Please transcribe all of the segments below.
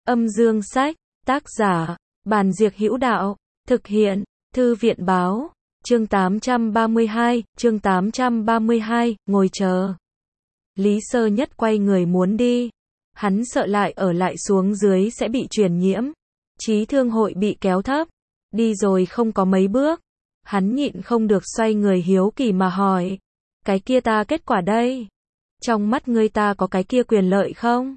Âm dương sách, tác giả, Bàn Diệc Hữu Đạo, thực hiện, Thư viện báo, chương 832, ngồi chờ. Lý Sơ Nhất quay người muốn đi. Hắn sợ lại ở lại xuống dưới sẽ bị truyền nhiễm. Trí thương hội bị kéo thấp. Đi rồi không có mấy bước. Hắn nhịn không được xoay người hiếu kỳ mà hỏi. Cái kia ta kết quả đây? Trong mắt ngươi ta có cái kia quyền lợi không?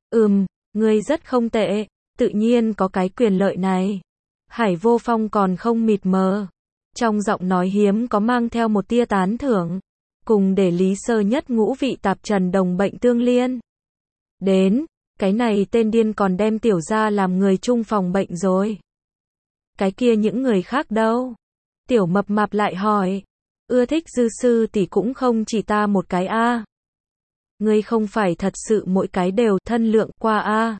Ngươi rất không tệ. Tự nhiên có cái quyền lợi này. Hải Vô Phong còn không mịt mờ. Trong giọng nói hiếm có mang theo một tia tán thưởng. Cùng để Lý Sơ Nhất ngũ vị tạp trần đồng bệnh tương liên. Đến, cái này tên điên còn đem tiểu gia làm người chung phòng bệnh rồi. Cái kia những người khác đâu? Tiểu Mập Mạp lại hỏi. Ưa thích Dư sư tỷ cũng không chỉ ta một cái a. Ngươi không phải thật sự mỗi cái đều thân lượng qua a.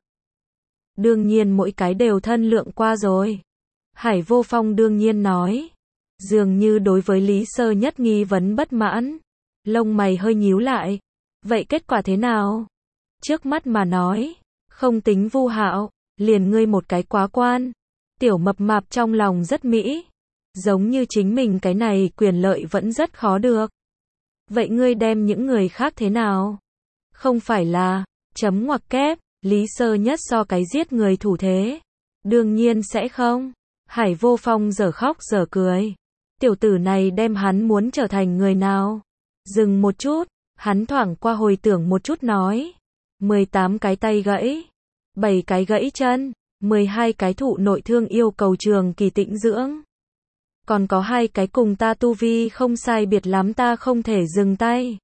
Đương nhiên mỗi cái đều thân lượng qua rồi. Hải Vô Phong đương nhiên nói. Dường như đối với Lý Sơ Nhất nghi vấn bất mãn. Lông mày hơi nhíu lại. Vậy kết quả thế nào? Trước mắt mà nói. Không tính Vu Hạo. Liền ngươi một cái quá quan. Tiểu Mập Mạp trong lòng rất mỹ. Giống như chính mình cái này quyền lợi vẫn rất khó được. Vậy ngươi đem những người khác thế nào? Không phải là, chấm ngoặc kép, Lý Sơ Nhất so cái giết người thủ thế. Đương nhiên sẽ không. Hải Vô Phong giờ khóc giờ cười. Tiểu tử này đem hắn muốn trở thành người nào? Dừng một chút, hắn thoảng qua hồi tưởng một chút nói. 18 cái tay gãy, 7 cái gãy chân, 12 cái thụ nội thương yêu cầu trường kỳ tĩnh dưỡng. Còn có 2 cái cùng ta tu vi không sai biệt lắm ta không thể dừng tay.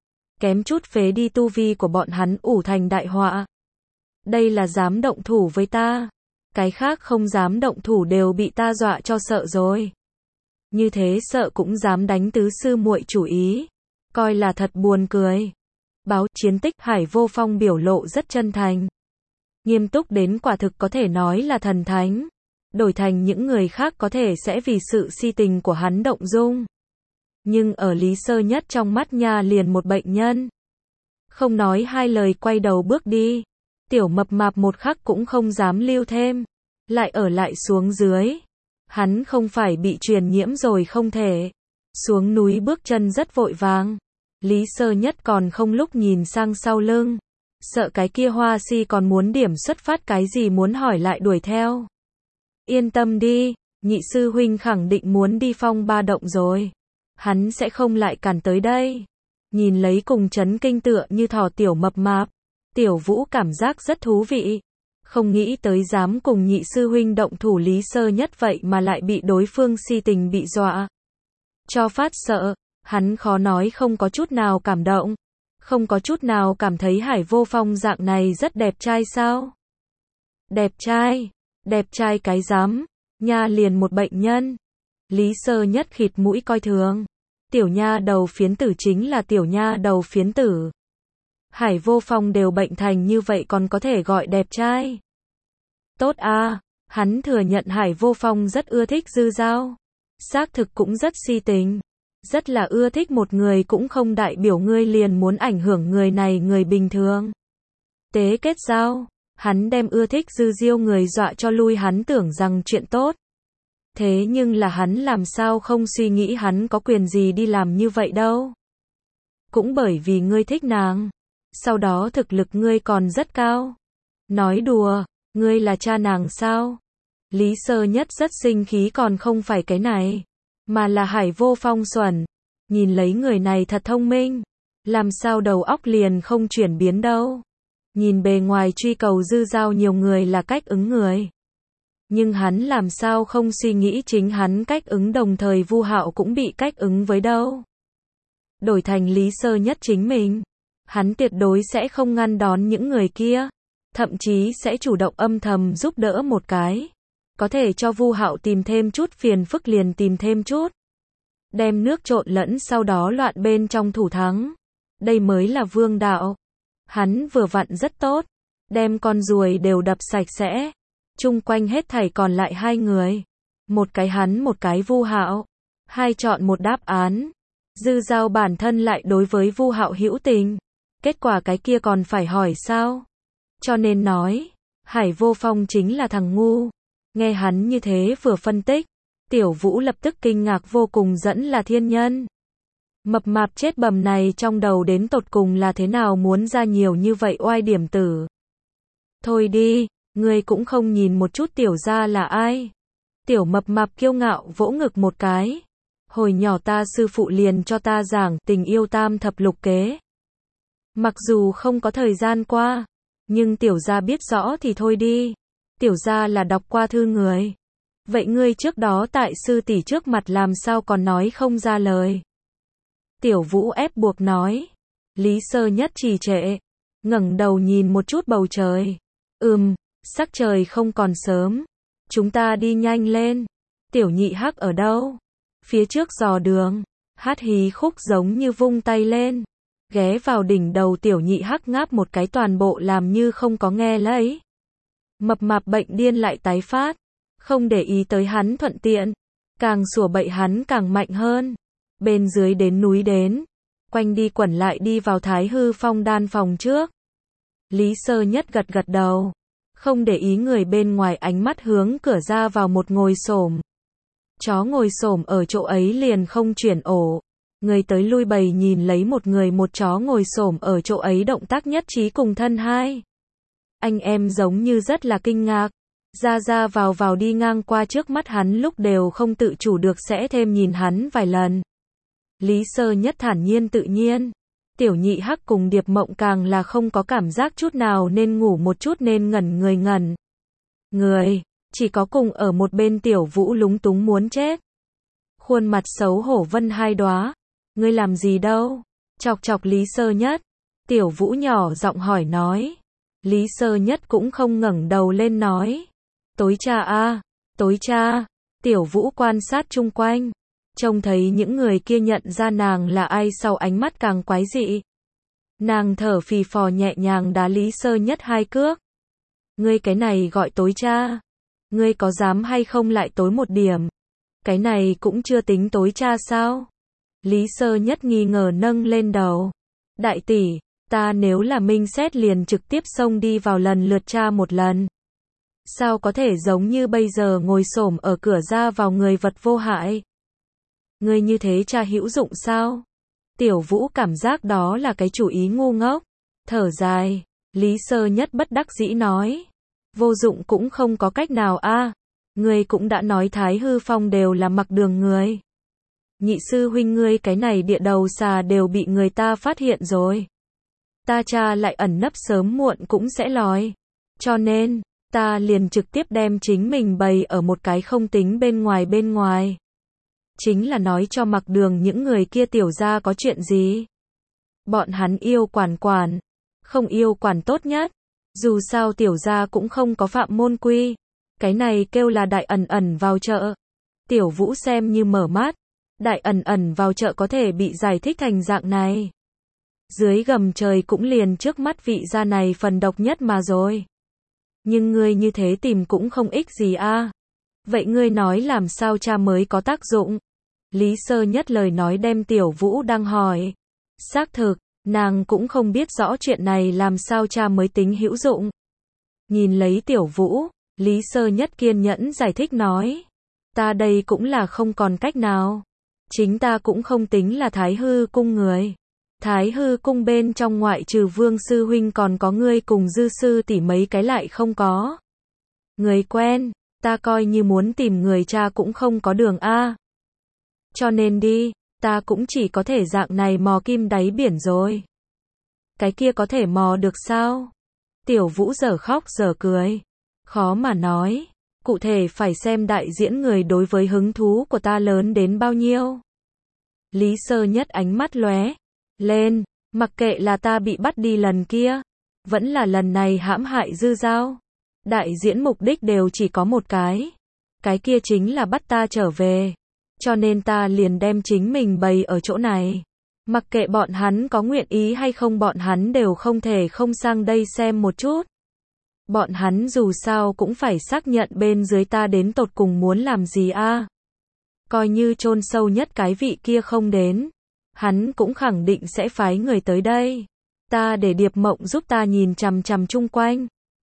Kém chút phế đi tu vi của bọn hắn ủ thành đại họa. Đây là dám động thủ với ta. Cái khác không dám động thủ đều bị ta dọa cho sợ rồi. Như thế sợ cũng dám đánh tứ sư muội chủ ý. Coi là thật buồn cười. Báo chiến tích Hải Vô Phong biểu lộ rất chân thành. Nghiêm túc đến quả thực có thể nói là thần thánh. Đổi thành những người khác có thể sẽ vì sự si tình của hắn động dung. Nhưng ở Lý Sơ Nhất trong mắt nha liền một bệnh nhân. Không nói hai lời quay đầu bước đi. Tiểu Mập Mạp một khắc cũng không dám lưu thêm. Lại ở lại xuống dưới. Hắn không phải bị truyền nhiễm rồi không thể. Xuống núi bước chân rất vội vàng. Lý Sơ Nhất còn không lúc nhìn sang sau lưng. Sợ cái kia Hoa Si còn muốn điểm xuất phát cái gì muốn hỏi lại đuổi theo. Yên tâm đi, nhị sư huynh khẳng định muốn đi Phong Ba Động rồi. Hắn sẽ không lại cản tới đây. Nhìn lấy cùng chấn kinh tựa như thỏ Tiểu Mập Mạp. Tiểu Vũ cảm giác rất thú vị. Không nghĩ tới dám cùng nhị sư huynh động thủ Lý Sơ Nhất vậy mà lại bị đối phương si tình bị dọa. Cho phát sợ, hắn khó nói không có chút nào cảm động. Không có chút nào cảm thấy Hải Vô Phong dạng này rất đẹp trai sao? Đẹp trai cái dám, nha liền một bệnh nhân. Lý Sơ Nhất khịt mũi coi thường. Tiểu nha đầu phiến tử chính là tiểu nha đầu phiến tử. Hải Vô Phong đều bệnh thành như vậy còn có thể gọi đẹp trai. Tốt a, hắn thừa nhận Hải Vô Phong rất ưa thích Dư Giao. Xác thực cũng rất si tình. Rất là ưa thích một người cũng không đại biểu ngươi liền muốn ảnh hưởng người này người bình thường. Tế kết giao, hắn đem ưa thích Dư Diêu người dọa cho lui hắn tưởng rằng chuyện tốt. Thế nhưng là hắn làm sao không suy nghĩ hắn có quyền gì đi làm như vậy đâu. Cũng bởi vì ngươi thích nàng. Sau đó thực lực ngươi còn rất cao. Nói đùa, ngươi là cha nàng sao? Lý Sơ Nhất rất sinh khí còn không phải cái này. Mà là Hải Vô Phong xuẩn. Nhìn lấy người này thật thông minh. Làm sao đầu óc liền không chuyển biến đâu. Nhìn bề ngoài truy cầu Dư Giao nhiều người là cách ứng người. Nhưng hắn làm sao không suy nghĩ chính hắn cách ứng đồng thời Vu Hạo cũng bị cách ứng với đâu. Đổi thành Lý Sơ Nhất chính mình. Hắn tuyệt đối sẽ không ngăn đón những người kia. Thậm chí sẽ chủ động âm thầm giúp đỡ một cái. Có thể cho Vu Hạo tìm thêm chút phiền phức liền tìm thêm chút. Đem nước trộn lẫn sau đó loạn bên trong thủ thắng. Đây mới là vương đạo. Hắn vừa vặn rất tốt. Đem con ruồi đều đập sạch sẽ. Chung quanh hết thảy còn lại 2 người. Một cái hắn một cái Vu Hạo. 2 chọn một đáp án. Dư Giao bản thân lại đối với Vu Hạo hữu tình. Kết quả cái kia còn phải hỏi sao? Cho nên nói. Hải Vô Phong chính là thằng ngu. Nghe hắn như thế vừa phân tích, Tiểu Vũ lập tức kinh ngạc vô cùng, dẫn là thiên nhân. Mập mạp chết bầm này trong đầu đến tột cùng là thế nào muốn ra nhiều như vậy oai điểm tử. Thôi đi, ngươi cũng không nhìn một chút tiểu gia là ai. Tiểu mập mạp kiêu ngạo vỗ ngực một cái. Hồi nhỏ ta sư phụ liền cho ta giảng tình yêu tam thập lục kế. Mặc dù không có thời gian qua, nhưng tiểu gia biết rõ thì thôi đi. Tiểu gia là đọc qua thư người. Vậy ngươi trước đó tại sư tỷ trước mặt làm sao còn nói không ra lời? Tiểu Vũ ép buộc nói. Lý Sơ Nhất trì trệ, ngẩng đầu nhìn một chút bầu trời. Sắc trời không còn sớm. Chúng ta đi nhanh lên. Tiểu Nhị Hắc ở đâu? Phía trước dò đường. Hát hí khúc giống như vung tay lên. Ghé vào đỉnh đầu Tiểu Nhị Hắc ngáp một cái, toàn bộ làm như không có nghe lấy. Mập mạp bệnh điên lại tái phát. Không để ý tới hắn thuận tiện. Càng sủa bậy hắn càng mạnh hơn. Bên dưới đến núi đến. Quanh đi quẩn lại đi vào Thái Hư Phong đan phòng trước. Lý Sơ Nhất gật gật đầu. Không để ý người bên ngoài, ánh mắt hướng cửa ra vào một ngồi xổm. Chó ngồi xổm ở chỗ ấy liền không chuyển ổ. Người tới lui bầy nhìn lấy một người một chó ngồi xổm ở chỗ ấy, động tác nhất trí cùng thân hai. Anh em giống như rất là kinh ngạc. Ra vào đi ngang qua trước mắt hắn lúc đều không tự chủ được sẽ thêm nhìn hắn vài lần. Lý Sơ Nhất thản nhiên tự nhiên. Tiểu Nhị Hắc cùng Điệp Mộng càng là không có cảm giác chút nào, nên ngủ một chút nên ngẩn người. Chỉ có cùng ở một bên Tiểu Vũ lúng túng muốn chết. Khuôn mặt xấu hổ vân hai đóa. Ngươi làm gì đâu? Chọc Lý Sơ Nhất. Tiểu Vũ nhỏ giọng hỏi nói. Lý Sơ Nhất cũng không ngẩng đầu lên nói. Tối cha a, tối cha. Tiểu Vũ quan sát chung quanh. Trông thấy những người kia nhận ra nàng là ai sau ánh mắt càng quái dị. Nàng thở phì phò nhẹ nhàng đá Lý Sơ Nhất hai cước. Ngươi cái này gọi tối cha. Ngươi có dám hay không lại tối một điểm. Cái này cũng chưa tính tối cha sao? Lý Sơ Nhất nghi ngờ nâng lên đầu. Đại tỷ, ta nếu là Minh Xét liền trực tiếp xông đi vào lần lượt tra một lần. Sao có thể giống như bây giờ ngồi xổm ở cửa ra vào người vật vô hại? Ngươi như thế cha hữu dụng sao? Tiểu Vũ cảm giác đó là cái chủ ý ngu ngốc. Thở dài, Lý Sơ Nhất bất đắc dĩ nói. Vô dụng cũng không có cách nào a. Ngươi cũng đã nói Thái Hư Phong đều là mặc đường người. Nhị sư huynh ngươi cái này địa đầu xà đều bị người ta phát hiện rồi. Ta cha lại ẩn nấp sớm muộn cũng sẽ lòi. Cho nên, ta liền trực tiếp đem chính mình bày ở một cái không tính bên ngoài. Chính là nói cho mặc đường những người kia tiểu gia có chuyện gì. Bọn hắn yêu quản, không yêu quản tốt nhất. Dù sao tiểu gia cũng không có phạm môn quy. Cái này kêu là đại ẩn vào chợ. Tiểu Vũ xem như mở mắt. Đại ẩn vào chợ có thể bị giải thích thành dạng này. Dưới gầm trời cũng liền trước mắt vị gia này phần độc nhất mà rồi. Nhưng ngươi như thế tìm cũng không ích gì a. Vậy ngươi nói làm sao cha mới có tác dụng? Lý Sơ Nhất lời nói đem Tiểu Vũ đang hỏi. Xác thực, nàng cũng không biết rõ chuyện này làm sao cha mới tính hữu dụng. Nhìn lấy Tiểu Vũ, Lý Sơ Nhất kiên nhẫn giải thích nói. Ta đây cũng là không còn cách nào. Chính ta cũng không tính là Thái Hư Cung người. Thái Hư Cung bên trong ngoại trừ Vương Sư Huynh còn có ngươi cùng Dư Sư tỷ mấy cái lại không có. Người quen, ta coi như muốn tìm người cha cũng không có đường a. Cho nên đi, ta cũng chỉ có thể dạng này mò kim đáy biển rồi. Cái kia có thể mò được sao? Tiểu Vũ dở khóc dở cười. Khó mà nói, cụ thể phải xem đại diễn người đối với hứng thú của ta lớn đến bao nhiêu. Lý Sơ Nhất ánh mắt lóe lên, mặc kệ là ta bị bắt đi lần kia, vẫn là lần này hãm hại Dư Giao. Đại diễn mục đích đều chỉ có một cái kia chính là bắt ta trở về. Cho nên ta liền đem chính mình bày ở chỗ này. Mặc kệ bọn hắn có nguyện ý hay không, bọn hắn đều không thể không sang đây xem một chút. Bọn hắn dù sao cũng phải xác nhận bên dưới ta đến tột cùng muốn làm gì a. Coi như chôn sâu nhất cái vị kia không đến, hắn cũng khẳng định sẽ phái người tới đây. Ta để Điệp Mộng giúp ta nhìn chằm chằm chung quanh.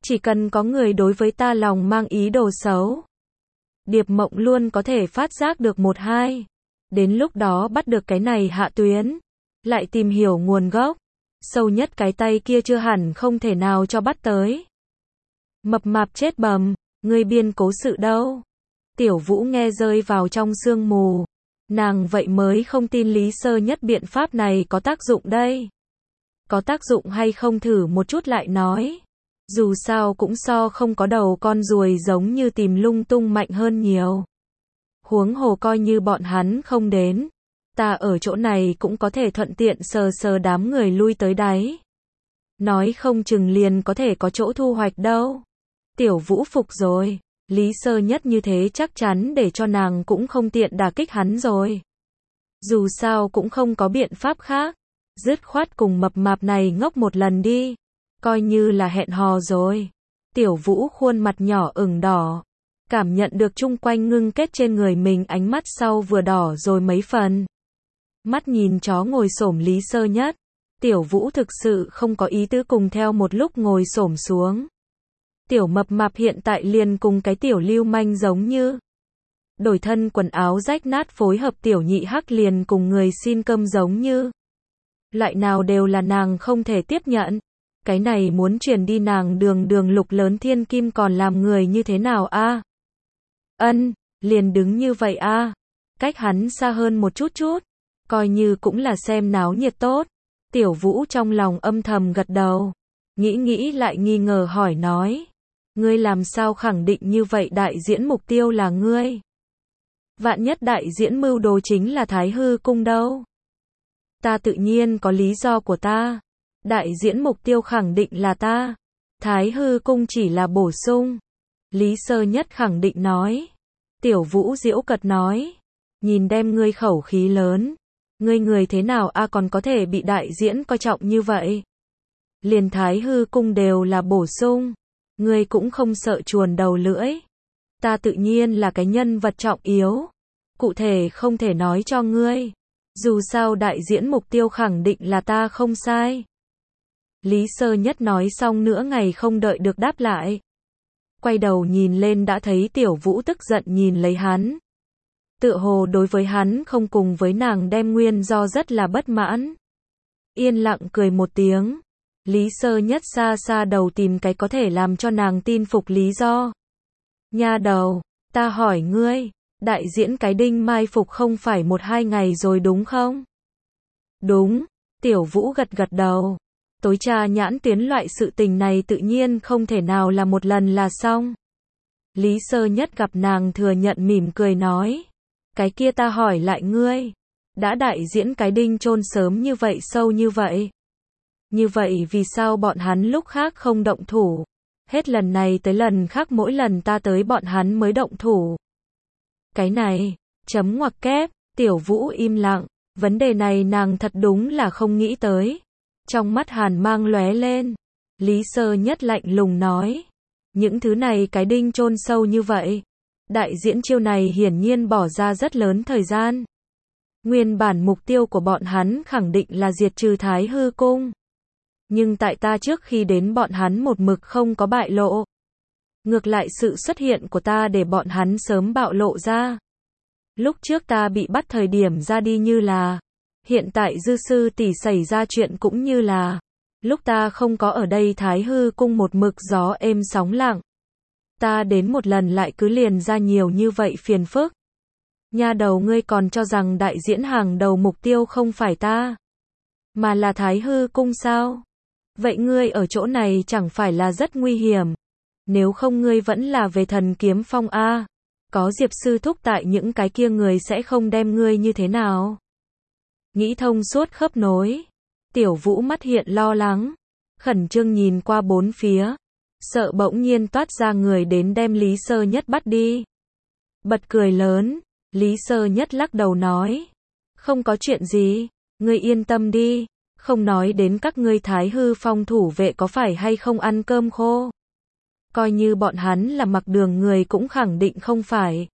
Chỉ cần có người đối với ta lòng mang ý đồ xấu, Điệp Mộng luôn có thể phát giác được một hai. Đến lúc đó bắt được cái này hạ tuyến, lại tìm hiểu nguồn gốc, sâu nhất cái tay kia chưa hẳn không thể nào cho bắt tới. Mập mạp chết bầm, ngươi biên cố sự đâu? Tiểu Vũ nghe rơi vào trong sương mù. Nàng vậy mới không tin Lý Sơ Nhất biện pháp này có tác dụng đây. Có tác dụng hay không thử một chút lại nói. Dù sao cũng so không có đầu con ruồi giống như tìm lung tung mạnh hơn nhiều. Huống hồ coi như bọn hắn không đến, ta ở chỗ này cũng có thể thuận tiện sờ sờ đám người lui tới đáy. Nói không chừng liền có thể có chỗ thu hoạch đâu. Tiểu Vũ phục rồi, Lý Sơ Nhất như thế chắc chắn để cho nàng cũng không tiện đả kích hắn rồi. Dù sao cũng không có biện pháp khác, dứt khoát cùng mập mạp này ngốc một lần đi, coi như là hẹn hò rồi. Tiểu Vũ khuôn mặt nhỏ ửng đỏ, cảm nhận được chung quanh ngưng kết trên người mình ánh mắt sau vừa đỏ rồi mấy phần. Mắt nhìn chó ngồi xổm Lý Sơ Nhất, Tiểu Vũ thực sự không có ý tứ cùng theo một lúc ngồi xổm xuống. Tiểu mập mạp hiện tại liền cùng cái tiểu lưu manh giống như. Đổi thân quần áo rách nát phối hợp tiểu nhị hắc liền cùng người xin cơm giống như. Loại nào đều là nàng không thể tiếp nhận. Cái này muốn truyền đi nàng đường đường lục lớn thiên kim còn làm người như thế nào a? Liền đứng như vậy a. Cách hắn xa hơn một chút chút. Coi như cũng là xem náo nhiệt tốt. Tiểu Vũ trong lòng âm thầm gật đầu. Nghĩ lại nghi ngờ hỏi nói. Ngươi làm sao khẳng định như vậy đại diễn mục tiêu là ngươi? Vạn nhất đại diễn mưu đồ chính là Thái Hư Cung đâu? Ta tự nhiên có lý do của ta. Đại diễn mục tiêu khẳng định là ta. Thái Hư Cung chỉ là bổ sung. Lý Sơ Nhất khẳng định nói. Tiểu Vũ giễu cợt nói. Nhìn đem ngươi khẩu khí lớn. Ngươi người thế nào a còn có thể bị đại diễn coi trọng như vậy? Liền Thái Hư Cung đều là bổ sung. Ngươi cũng không sợ chuồn đầu lưỡi. Ta tự nhiên là cái nhân vật trọng yếu. Cụ thể không thể nói cho ngươi. Dù sao đại diễn mục tiêu khẳng định là ta không sai. Lý Sơ Nhất nói xong nửa ngày không đợi được đáp lại. Quay đầu nhìn lên đã thấy Tiểu Vũ tức giận nhìn lấy hắn. Tựa hồ đối với hắn không cùng với nàng đem nguyên do rất là bất mãn. Yên lặng cười một tiếng. Lý Sơ Nhất xa xa đầu tìm cái có thể làm cho nàng tin phục lý do. Nha đầu, ta hỏi ngươi, đại diễn cái đinh mai phục không phải 1-2 ngày rồi đúng không? Đúng, Tiểu Vũ gật đầu. Tối trà nhãn tuyến loại sự tình này tự nhiên không thể nào là một lần là xong. Lý Sơ Nhất gặp nàng thừa nhận mỉm cười nói. Cái kia ta hỏi lại ngươi, đã đại diễn cái đinh chôn sớm như vậy sâu như vậy? Như vậy vì sao bọn hắn lúc khác không động thủ? Hết lần này tới lần khác mỗi lần ta tới bọn hắn mới động thủ. Cái này, chấm ngoặc kép, Tiểu Vũ im lặng, vấn đề này nàng thật đúng là không nghĩ tới. Trong mắt hàn mang lóe lên, Lý Sơ Nhất lạnh lùng nói. Những thứ này cái đinh chôn sâu như vậy. Đại diễn chiêu này hiển nhiên bỏ ra rất lớn thời gian. Nguyên bản mục tiêu của bọn hắn khẳng định là diệt trừ Thái Hư Cung. Nhưng tại ta trước khi đến bọn hắn một mực không có bại lộ. Ngược lại sự xuất hiện của ta để bọn hắn sớm bạo lộ ra. Lúc trước ta bị bắt thời điểm ra đi như là. Hiện tại dư sư tỷ xảy ra chuyện cũng như là. Lúc ta không có ở đây Thái Hư Cung một mực gió êm sóng lặng. Ta đến một lần lại cứ liền ra nhiều như vậy phiền phức. Nha đầu ngươi còn cho rằng đại diễn hàng đầu mục tiêu không phải ta, mà là Thái Hư Cung sao? Vậy ngươi ở chỗ này chẳng phải là rất nguy hiểm. Nếu không ngươi vẫn là về Thần Kiếm Phong a. Có Diệp sư thúc tại những cái kia người sẽ không đem ngươi như thế nào? Nghĩ thông suốt khớp nối. Tiểu Vũ mắt hiện lo lắng, khẩn trương nhìn qua bốn phía, sợ bỗng nhiên toát ra người đến đem Lý Sơ Nhất bắt đi. Bật cười lớn, Lý Sơ Nhất lắc đầu nói. Không có chuyện gì, ngươi yên tâm đi, không nói đến các ngươi Thái Hư Phong thủ vệ có phải hay không ăn cơm khô. Coi như bọn hắn là mặc đường người cũng khẳng định không phải.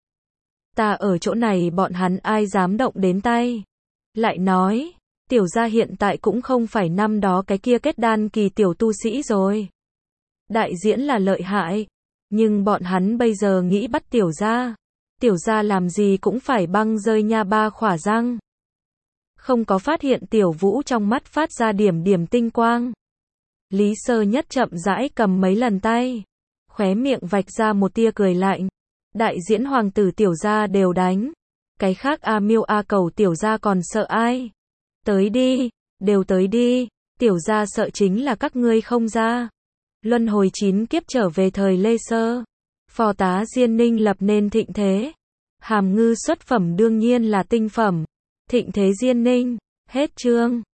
Ta ở chỗ này bọn hắn ai dám động đến tay. Lại nói, tiểu gia hiện tại cũng không phải năm đó cái kia kết đan kỳ tiểu tu sĩ rồi. Đại diễn là lợi hại, nhưng bọn hắn bây giờ nghĩ bắt tiểu gia. Tiểu gia làm gì cũng phải băng rơi nha, ba khỏa răng. Không có phát hiện tiểu vũ trong mắt phát ra điểm điểm tinh quang. Lý Sơ Nhất chậm rãi cầm mấy lần tay, khóe miệng vạch ra một tia cười lạnh. Đại diễn hoàng tử tiểu gia đều đánh, cái khác A Miêu A Cầu tiểu gia còn sợ ai? Tới đi, đều tới đi, tiểu gia sợ chính là các ngươi không ra. Luân hồi 9 kiếp trở về thời Lê Sơ, phò tá Diên Ninh lập nên thịnh thế. Hàm Ngư xuất phẩm đương nhiên là tinh phẩm. Thịnh thế Diên Ninh, hết chương.